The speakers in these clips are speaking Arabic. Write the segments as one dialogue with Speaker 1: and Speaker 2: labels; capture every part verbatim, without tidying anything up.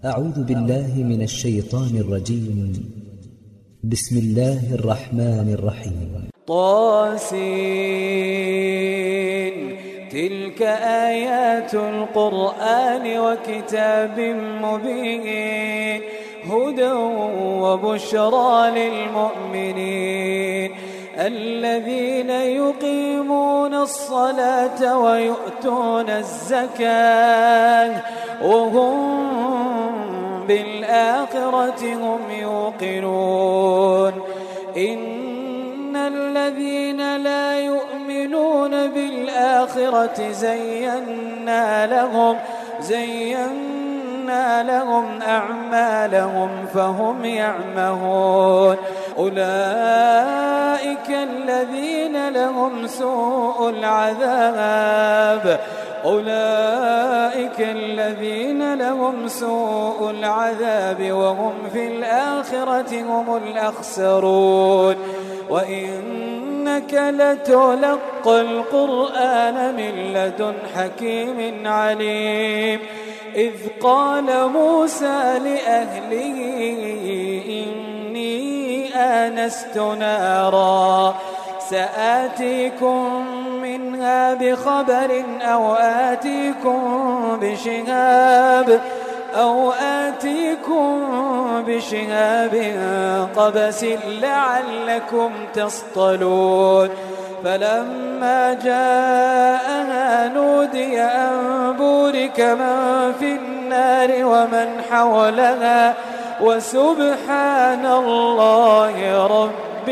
Speaker 1: أعوذ بالله من الشيطان الرجيم. بسم الله الرحمن الرحيم.
Speaker 2: طاسين. تلك آيات القرآن وكتاب مبين هدى وبشرى للمؤمنين الذين يقيمون الصلاة ويؤتون الزكاة وهم بالآخرة هم يوقنون. إن الذين لا يؤمنون بالآخرة زينا لهم زينا لهم أعمالهم فهم يعمهون. أولئك الذين لهم سوء العذاب أولئك الذين لهم سوء العذاب وهم في الآخرة هم الأخسرون. وإنك لتلقى القرآن من لدن حكيم عليم. إذ قال موسى لأهله إني آنست نارا سآتيكم منها بخبر أو آتيكم بشهاب أو آتيكم بشهاب قبس لعلكم تصطلون. فلما جاءها نودي أن بورك من في النار ومن حولها وسبحان الله رب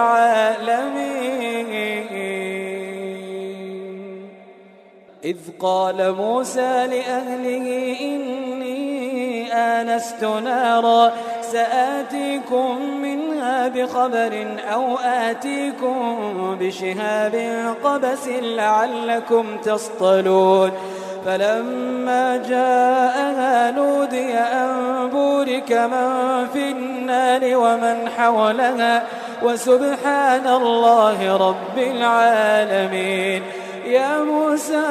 Speaker 2: العالمين. إذ قال موسى لأهله إني آنست نارا سآتيكم منها بخبر أو آتيكم بشهاب قبس لعلكم تصطلون. فلما جاءها نودي أن بورك من في النار ومن حولها وسبحان الله رب العالمين. يا موسى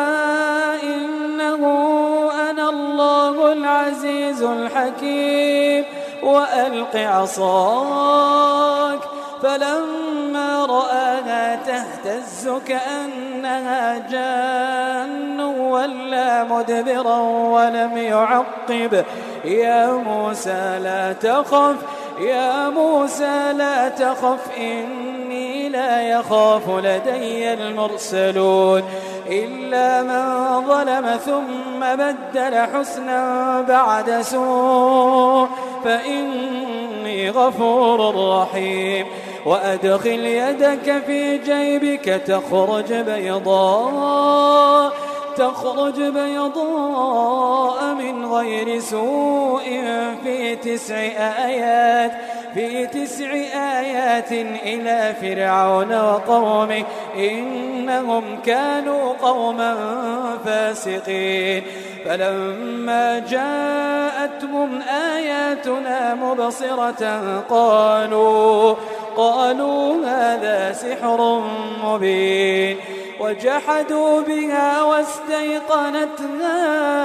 Speaker 2: إنه أنا الله العزيز الحكيم وألق عصاك. فلما رآها تهتز كأنها جان ولا مدبرا ولم يعقب. يا موسى لا تخف يا موسى لا تخف إني لا يخاف لدي المرسلون. إلا من ظلم ثم بدل حسنا بعد سوء فإني غفور رحيم. وأدخل يدك في جيبك تخرج بيضاء تخرج بيضاء من غير سوء في تسع آيات في تسع آيات إلى فرعون وقومه إنهم كانوا قوما فاسقين. فلما جاءتهم آياتنا مبصرة قالوا قالوا هذا سحر مبين. وجحدوا بها واستيقنتها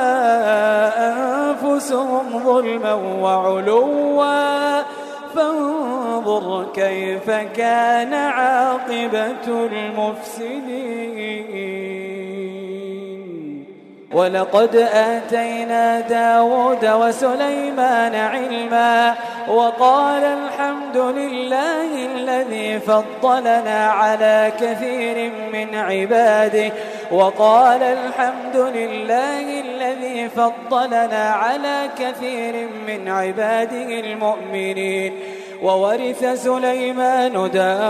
Speaker 2: أنفسهم ظلما وعلوا فانظر كيف كان عاقبة المفسدين. ولقد آتينا داود وسليمان علما وقال الحمد لله الذي فضلنا على كثير من عباده وقال الحمد لله الذي فضلنا على كثير من عباده المؤمنين. وورث سليمان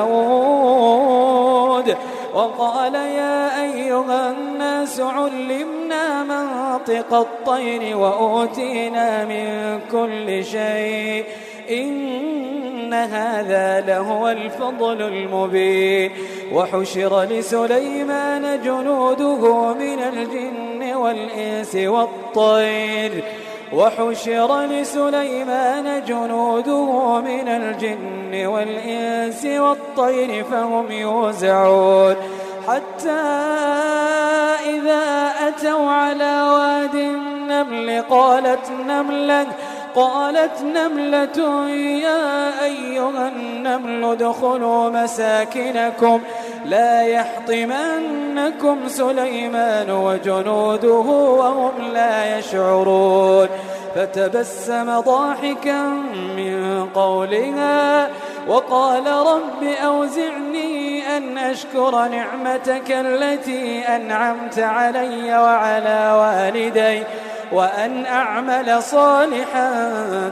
Speaker 2: داود وقال يا أيها الناس علمنا منطق الطير وأوتينا من كل شيء إن هذا لهو الفضل المبين. وحشر لسليمان جنوده من الجن والإنس والطير وحشر لسليمان جنوده من الجن والإنس والطير فهم يوزعون. حتى إذا أتوا على واد النمل قالت نملة قالت نملة يا أيها النمل ادخلوا مساكنكم لا يحطمنكم سليمان وجنوده وهم لا يشعرون فتبسم ضاحكا من قولها وقال رب أوزعني أن أشكر نعمتك التي أنعمت علي وعلى والدي وأن أعمل صالحا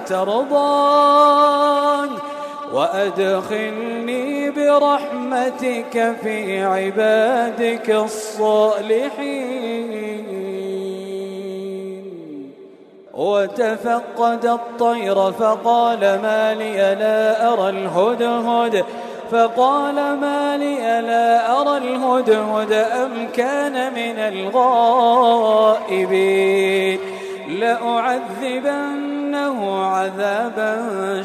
Speaker 2: ترضاه وأدخلني برحمتك في عبادك الصالحين. وتفقد الطير فقال ما لي لا أرى الهدهد فقال ما لي لا أرى الهدهد أم كان من الغائبين لأعذبنه عذابا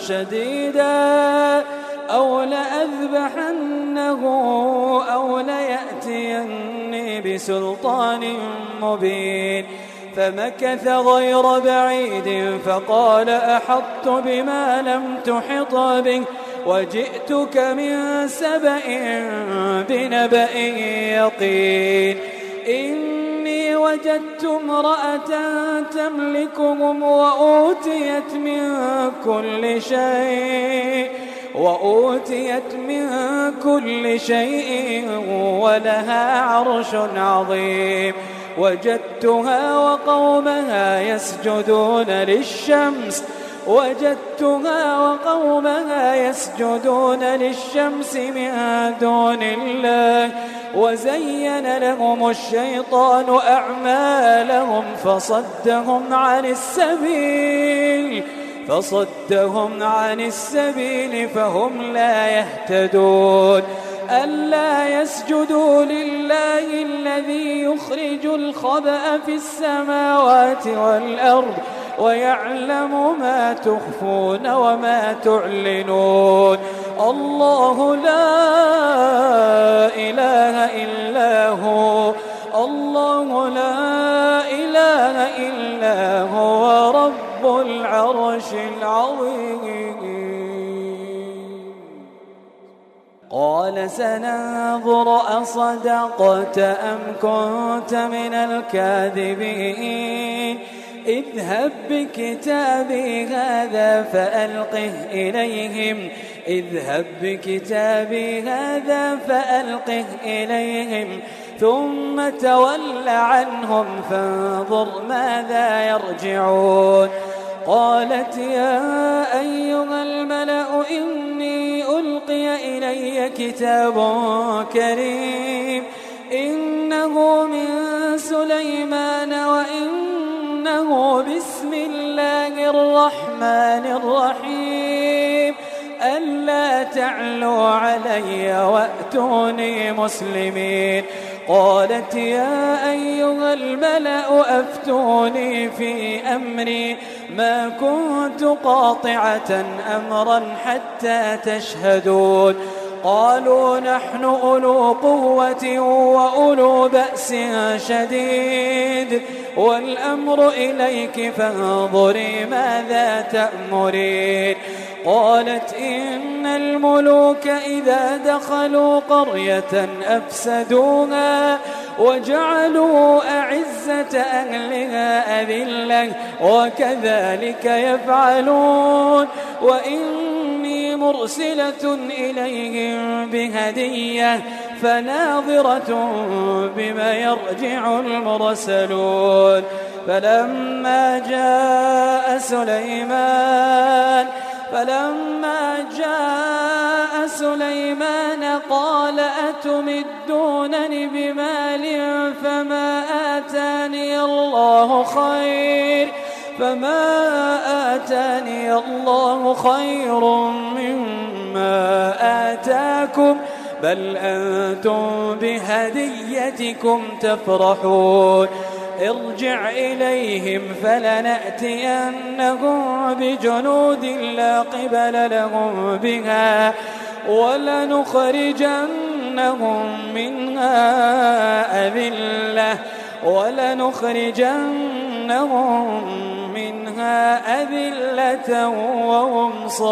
Speaker 2: شديدا أو لأذبحنه أو ليأتيني بسلطان مبين فمكث غير بعيد فقال أحطت بما لم تحط به وجئتك من سبأ بنبأ يقين إني وجدت امرأة تملكهم وأوتيت من كل شيء وأوتيت من كل شيء ولها عرش عظيم وجدتها وقومها يسجدون للشمس وجدتها وقومها يسجدون للشمس من دون الله وزين لهم الشيطان أعمالهم فصدهم عن السبيل فصدهم عن السبيل فهم لا يهتدون ألا يسجدوا لله الذي يخرج الخبأ في السماوات والأرض ويعلم ما تخفون وما تعلنون الله لا إله إلا هو الله لا إله إلا هو رب العرش العظيم. قال سننظر أصدقت أم كنت من الكاذبين اذهب بكتابي هذا فألقه إليهم اذهب بكتابي هذا فألقه إليهم ثم تول عنهم فانظر ماذا يرجعون. قالت يا أيها الملأ إني ألقي إلي كتاب كريم إنه من سليمان وإنه بسم الله الرحمن الرحيم ألا تعلوا علي وأتوني مسلمين. قالت يا أيها الملأ أفتوني في أمري ما كنت قاطعة أمرا حتى تشهدون. قالوا نحن أولو قوة وأولو بأس شديد والأمر إليك فانظري ماذا تأمرين. قالت إن الملوك إذا دخلوا قرية أفسدوها وجعلوا أعزة أهلها أذلة وكذلك يفعلون وإني مرسلة إليهم بهدية فناظرة بما يرجع المرسلون. فلما جاء سليمان فلما جاء سليمان قال أتمدونني بمال فما آتاني الله خير فما آتاني الله خير مما آتاكم بل أنتم بهديتكم تفرحون. ارجع إليهم فلنأتينهم بجنود لا قبل لهم بها ولنخرجنهم منها أذلة ولنخرجنهم لنخرجنهم منها أذلة وهم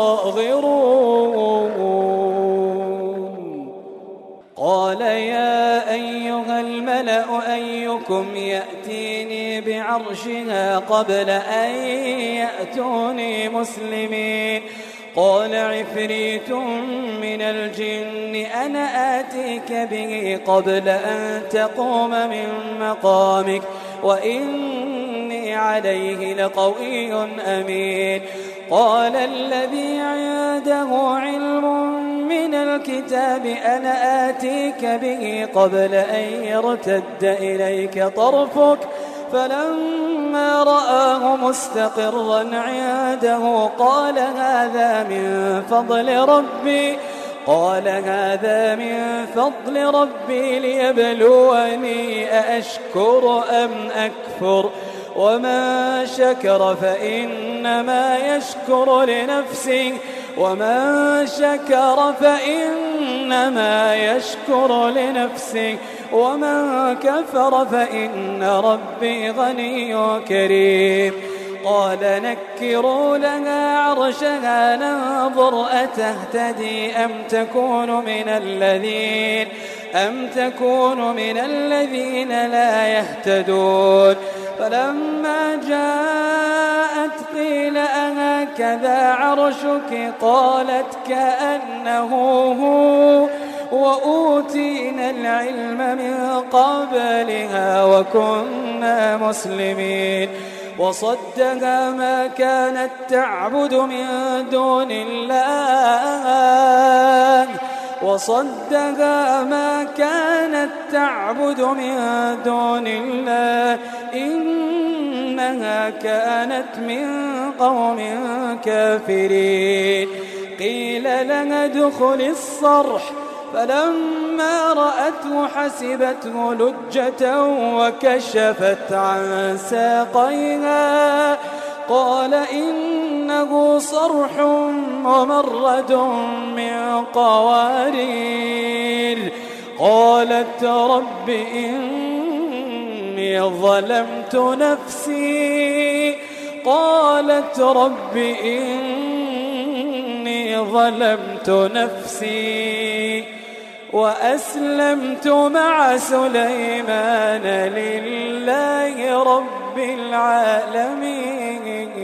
Speaker 2: صاغرون قال يا أيها الملأ أيكم يأتيني بعرشها قبل أن يأتوني مسلمين قال عفريت من الجن أنا آتيك به قبل أن تقوم من مقامك وإني عليه لقوي أمين قال الذي عنده علم من الكتاب أنا آتيك به قبل أن يرتد إليك طرفك فلما رآه مستقرا عنده قال هذا من فضل ربي قال هذا من فضل ربي ليبلوني أأشكر أم أكفر ومن شكر فإنما يشكر لنفسه ومن شكر فإنما يشكر لنفسه ومن كفر فإن ربي غني كريم قال نكروا لها عرشها ننظر أتهتدي أم تكون من الذين أم تكون من الذين لا يهتدون فلما جاءت قيل أهكذا عرشك قالت كأنه هو وأوتينا العلم من قبلها وكنا مسلمين وصدها ما كانت تعبد من دون الله وصدها ما كانت تعبد من دون الله إنها كانت من قوم كافرين قيل لها ادخل الصرح فلما رأته حسبته لجة وكشفت عن ساقيها قال إنه صرح ممرد من قوارير قالت رب إني ظلمت نفسي قالت رب إني ظلمت نفسي وأسلمت مع سليمان لله رب العالمين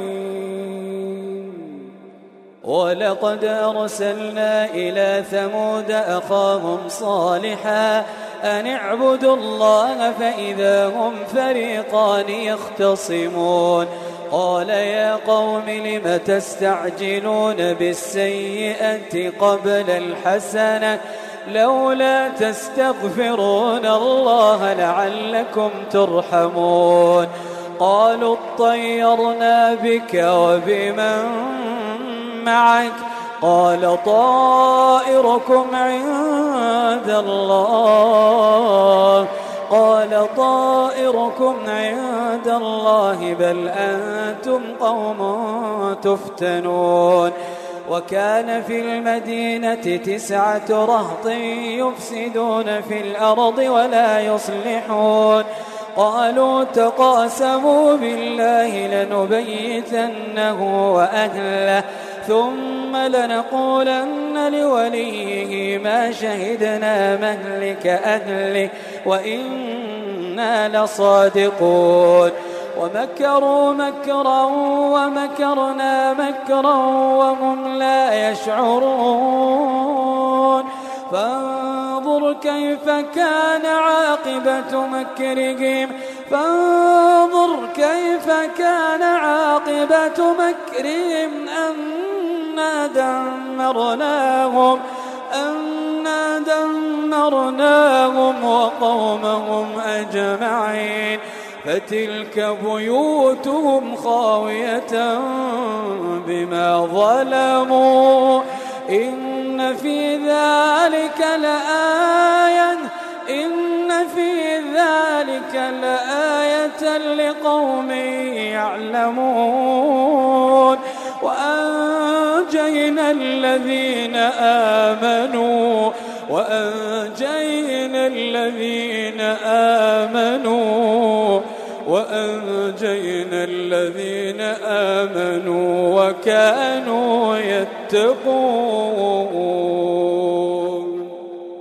Speaker 2: ولقد أرسلنا إلى ثمود أخاهم صالحا أن اعبدوا الله فإذا هم فريقان يختصمون قال يا قوم لم تستعجلون بالسيئة قبل الحسنة لولا تستغفرون الله لعلكم ترحمون قالوا اطيرنا بك وبمن معك قال طائركم عند الله قال طائركم عند الله بل أنتم قوم تفتنون وكان في المدينة تسعة رهط يفسدون في الأرض ولا يصلحون قالوا تقاسموا بالله لنبيتنه وأهله ثم لنقولن لوليه ما شهدنا مهلك أهله وإنا لصادقون ومكروا مكرا ومكرنا مكرا وهم لا يشعرون فانظر كيف كان عاقبة مكرهم فانظر كيف كان عاقبة مكرهم أنا دمرناهم أنا دمرناهم وقومهم أجمعين فتلك بيوتهم خاوية بما ظلموا إن في ذلك لآية إن في ذلك لآية لقوم يعلمون وأنجينا الذين آمنوا وأنجينا الذين آمنوا وأنجينا الذين آمنوا وكانوا يتقون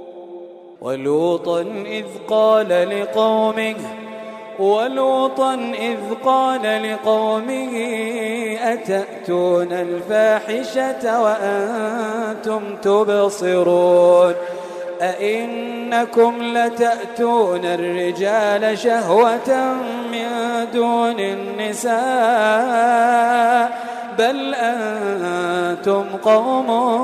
Speaker 2: ولوطا إذ قال لقومه ولوطا إذ قال لقومه أتأتون الفاحشة وأنتم تبصرون أئنكم لتأتون الرجال شهوة من دون النساء بل أنتم قوم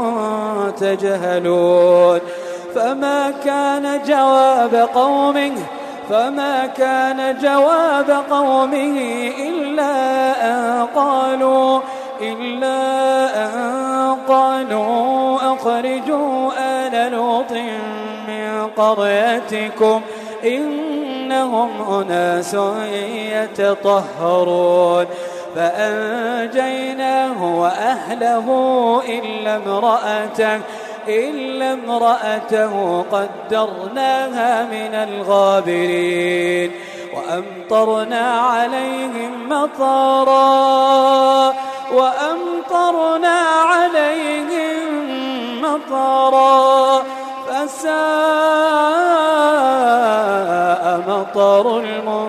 Speaker 2: تجهلون فما كان جواب قومه فما كان جواب قومه إلا أن قالوا إلا أن قالوا أخرجوا آل لوط من قريتكم إنهم أناس يتطهرون فأنجيناه وأهله إلا امرأته إلا امرأته قدرناها من الغابرين وأمطرنا عليهم مطرا وأمطرنا عليهم مطرا فساء مطر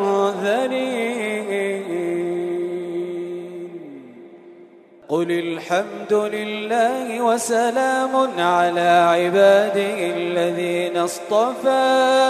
Speaker 2: المنذرين قل الحمد لله وسلام على عباده الذين اصطفى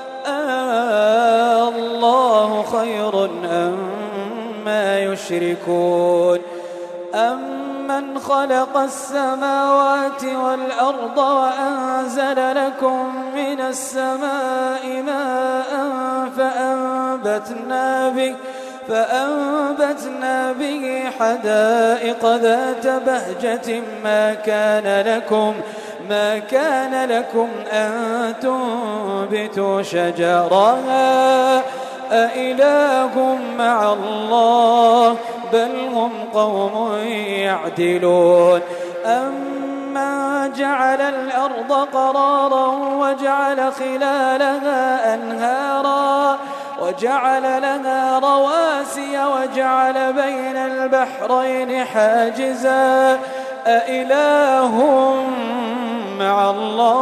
Speaker 2: آه الله خير أما يشركون أمن خلق السماوات والأرض وأنزل لكم من السماء ماء فأنبتنا به فأنبتنا به حدائق ذات بهجة ما كان لكم ما كان لكم أن تنبتوا شجرها أإله مع الله بل هم قوم يعدلون أمن جعل الأرض قرارا وجعل خلالها أنهارا وجعل لها رواسي وجعل بين البحرين حاجزا أإله مع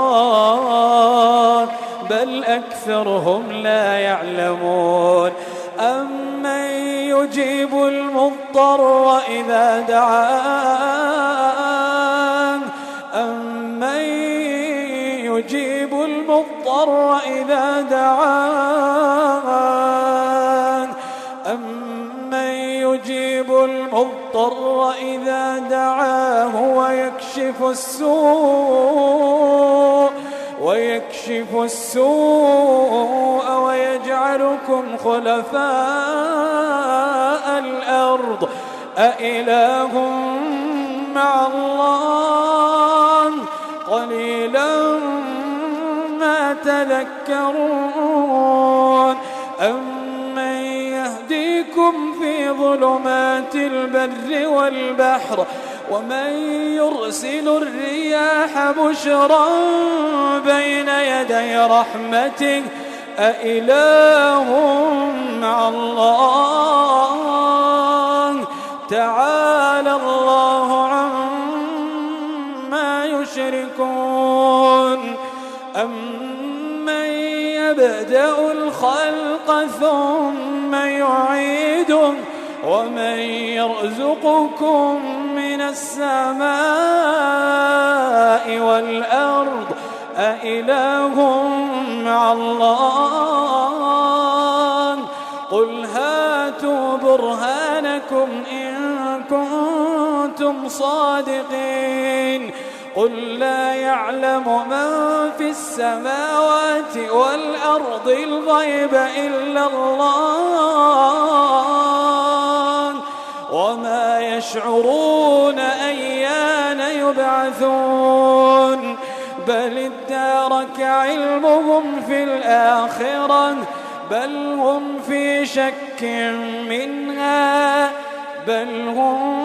Speaker 2: الله بل أكثرهم لا يعلمون أمن يجيب المضطر إذا دعاه أمن يجيب المضطر إذا دعاه أمن يجيب المضطر إذا دعاه ويكشف السوء ويكشف السوء ويجعلكم خلفاء الأرض أإله مع الله قليلا ما تذكرون أمن يهديكم في ظلمات البر والبحر ومن يرسل الرياح بشرا بين يدي رحمته أإله مع الله تعالى الله عما يشركون أمن يبدأ الخلق ثم يعيده ومن يرزقكم من السماء والأرض أإله مع الله قل هاتوا برهانكم إن كنتم صادقين قل لا يعلم من في السماوات والأرض الغيب إلا الله وما يشعرون أيان يبعثون بل ادارك علمهم في الآخرة بل هم في شك منها بل هم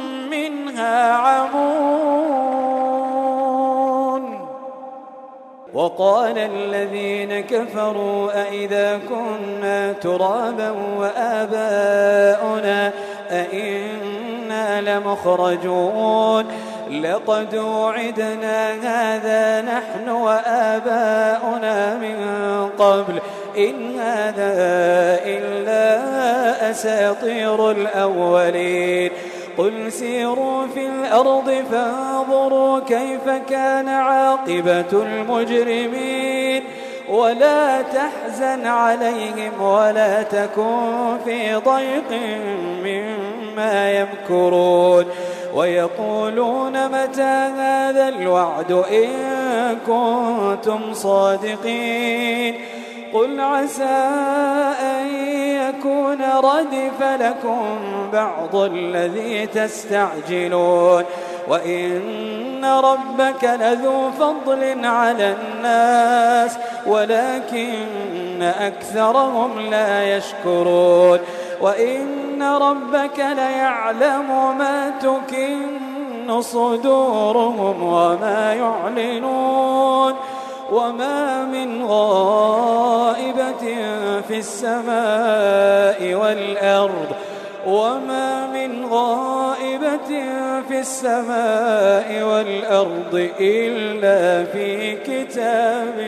Speaker 2: منها عمون وقال الذين كفروا أئذا كنا ترابا وآباؤنا أئنا لمخرجون لقد وعدنا هذا نحن وآباؤنا من قبل إن هذا إلا أساطير الأولين قل سيروا في الأرض فانظروا كيف كان عاقبة المجرمين ولا تحزن عليهم ولا تكن في ضيق مما يمكرون ويقولون متى هذا الوعد إن كنتم صادقين قل عسى أن يكون ردف لكم بعض الذي تستعجلون وإن ربك لذو فضل على الناس ولكن أكثرهم لا يشكرون وإن ربك ليعلم ما تكن صدورهم وما يعلنون وما من غائبة في السماء والأرض وما من غائبة في السماء والأرض إلا في كتاب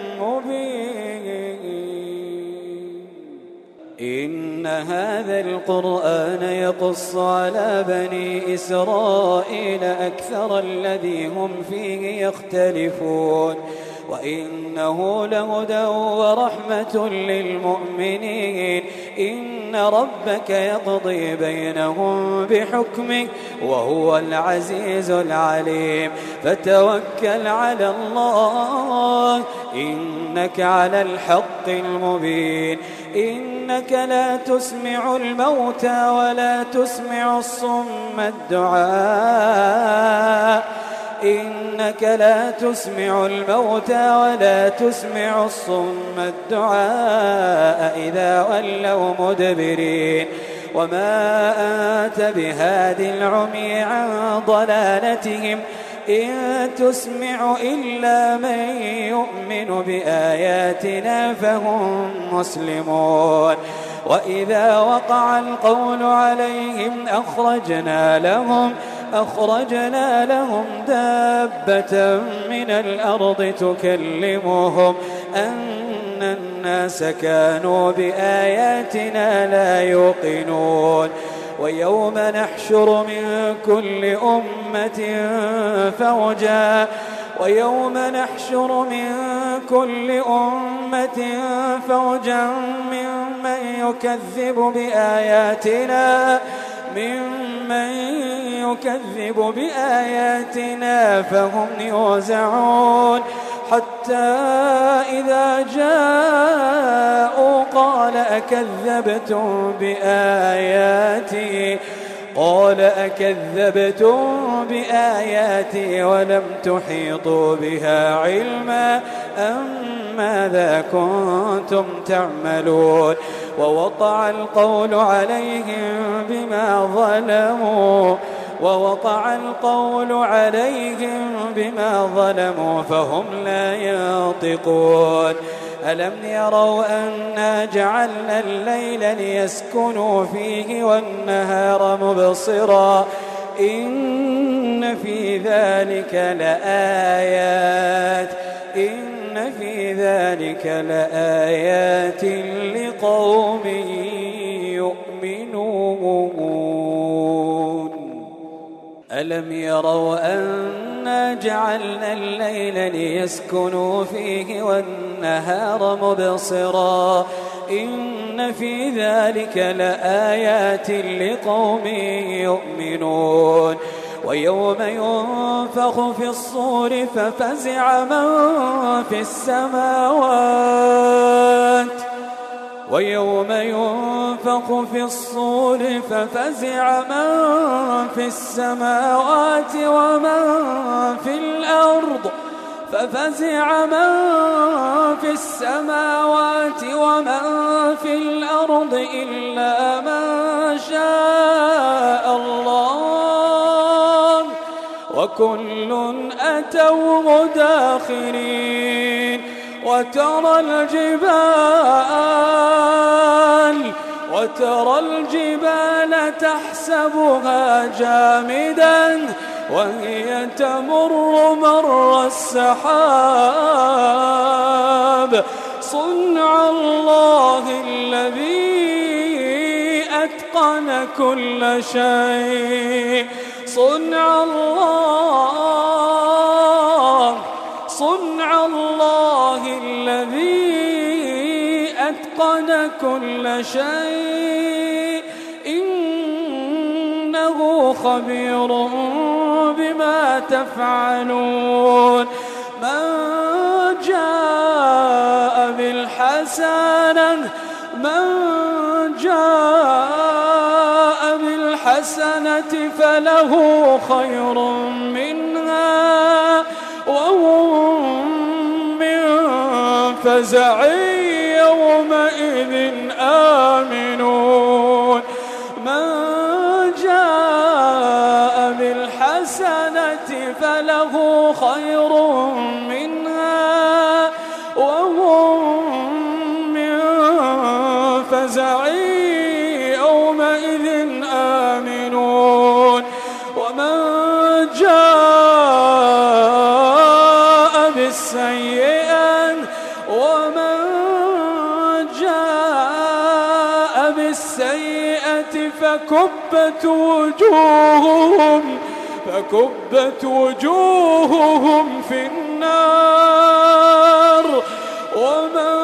Speaker 2: مبين إن هذا القرآن يقص على بني إسرائيل أكثر الذي هم فيه يختلفون وإنه لهدى ورحمة للمؤمنين إن ربك يقضي بينهم بحكمه وهو العزيز العليم فتوكل على الله إنك على الحق المبين إنك لا تسمع الموتى ولا تسمع الصم الدعاء إنك لا تسمع الموتى ولا تسمع الصم الدعاء إذا ولوا مدبرين وما أنت بهاد العمي عن ضلالتهم إن تسمع إلا من يؤمن بآياتنا فهم مسلمون وإذا وقع القول عليهم أخرجنا لهم أخرجنا لهم دابة من الأرض تكلمهم أن الناس كانوا بآياتنا لا يوقنون ويوم نحشر من كل أمة فوجا ويوم نحشر من كل أمة فوجا ممن يكذب بآياتنا ممن يكذب بآياتنا فهم يوزعون حتى إذا جاءوا قال أكذبتم بآياتي قال أكذبتم بآياتي ولم تحيطوا بها علما أم ماذا كنتم تعملون ووقع القول عليهم بما ظلموا ووقع القول عليهم بما ظلموا فهم لا ينطقون ألم يروا أنا جعلنا الليل ليسكنوا فيه والنهار مبصرا إن في ذلك لآيات إن في ذلك لآيات لقوم يؤمنون ألم يروا أنا جعلنا الليل ليسكنوا فيه والنهار مبصرا إن في ذلك لآيات لقوم يؤمنون ويوم ينفخ في الصور ففزع من في السماوات ويوم ينفخ في الصور ففزع من في السماوات ومن في الأرض ففزع من في السماوات ومن في الأرض إلا من شاء الله وكل أتوه داخرين. وترى الجبال وترى الجبال تحسبها جامدا وهي تمر مر السحاب صنع الله الذي أتقن كل شيء. صنع الله صنع الله الذي أتقن كل شيء إنه خبير بما تفعلون. من جاء بالحسنة من جاء بالحسنة فله خير منها وهم من فزع يومئذ آمنون. من جاء بالحسنة فله خير منها وهم من فزع يومئذ آمنون. ومن جاء بالسيئة ومن جاء بالسيئة فكبت وجوههم فكبت وجوههم في النار. ومن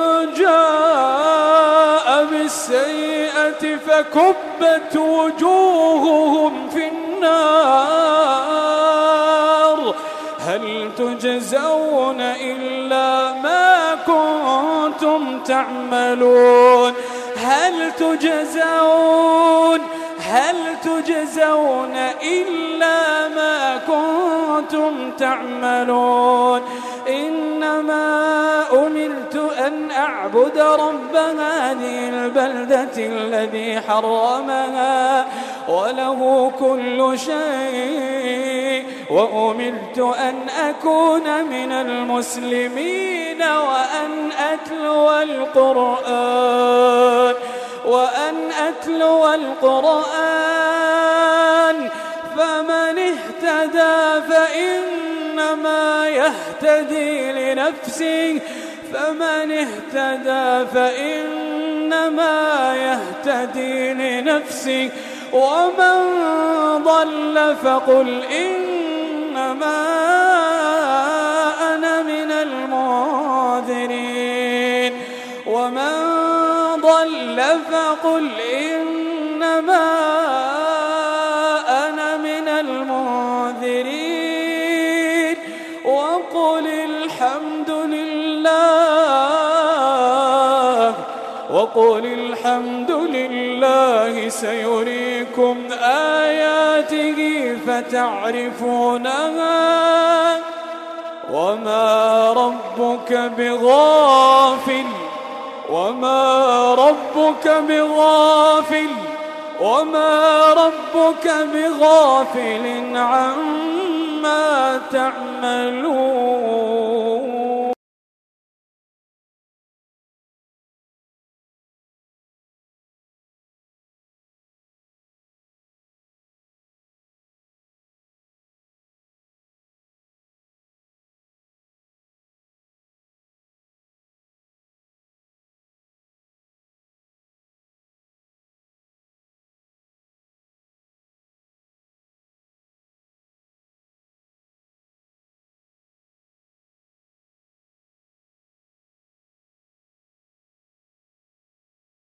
Speaker 2: جاء بالسيئة فكبت وجوههم في النار. هل تجزون إلا ما كنتم تعملون. هل تجزون هل تجزون إلا ما كنتم تعملون. إنما أمرت أن أعبد رب هذه البلدة الذي حرمها وله كل شيء وأمرت أن أكون من المسلمين وأن أتلو القرآن وأن أتلو القرآن. فمن اهتدى فإنما يهتدي لنفسه فمن اهتدى فإنما يهتدي لنفسه ومن ضل فقل إنما أنا من المنذرين. ومن ضل فقل إنما أنا من المنذرين. وقل الحمد لله وقل الحمد لله سيريكم آياته فتعرفونها وما ربك بغافل وما ربك بغافل وما ربك بغافل عما تعملون.